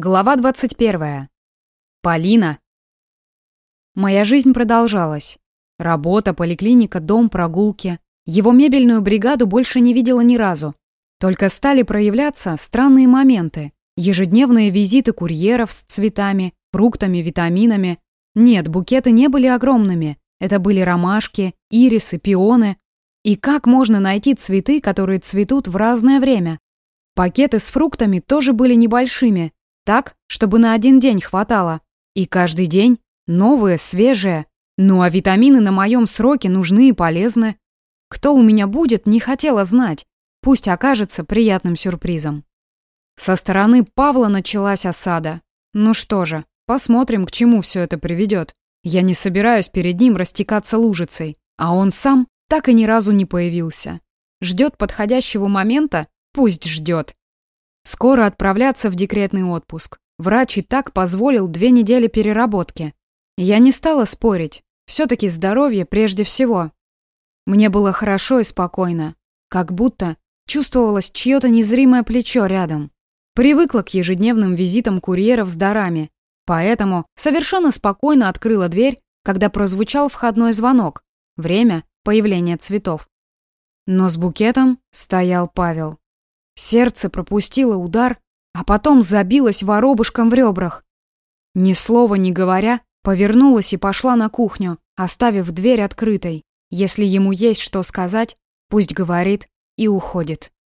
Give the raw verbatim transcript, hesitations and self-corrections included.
Глава двадцать первая. Полина. Моя жизнь продолжалась. Работа, поликлиника, дом, прогулки. Его мебельную бригаду больше не видела ни разу. Только стали проявляться странные моменты. Ежедневные визиты курьеров с цветами, фруктами, витаминами. Нет, букеты не были огромными. Это были ромашки, ирисы, пионы. И как можно найти цветы, которые цветут в разное время? Пакеты с фруктами тоже были небольшими. Так, чтобы на один день хватало. И каждый день новые, свежие. Ну а витамины на моем сроке нужны и полезны. Кто у меня будет, не хотела знать. Пусть окажется приятным сюрпризом. Со стороны Павла началась осада. Ну что же, посмотрим, к чему все это приведет. Я не собираюсь перед ним растекаться лужицей. А он сам так и ни разу не появился. Ждет подходящего момента? Пусть ждет. Скоро отправляться в декретный отпуск. Врач и так позволил две недели переработки. Я не стала спорить. Все-таки здоровье прежде всего. Мне было хорошо и спокойно. Как будто чувствовалось чье-то незримое плечо рядом. Привыкла к ежедневным визитам курьеров с дарами. Поэтому совершенно спокойно открыла дверь, когда прозвучал входной звонок. Время появления цветов. Но с букетом стоял Павел. Сердце пропустило удар, а потом забилось воробушком в ребрах. Ни слова не говоря, повернулась и пошла на кухню, оставив дверь открытой. Если ему есть что сказать, пусть говорит и уходит.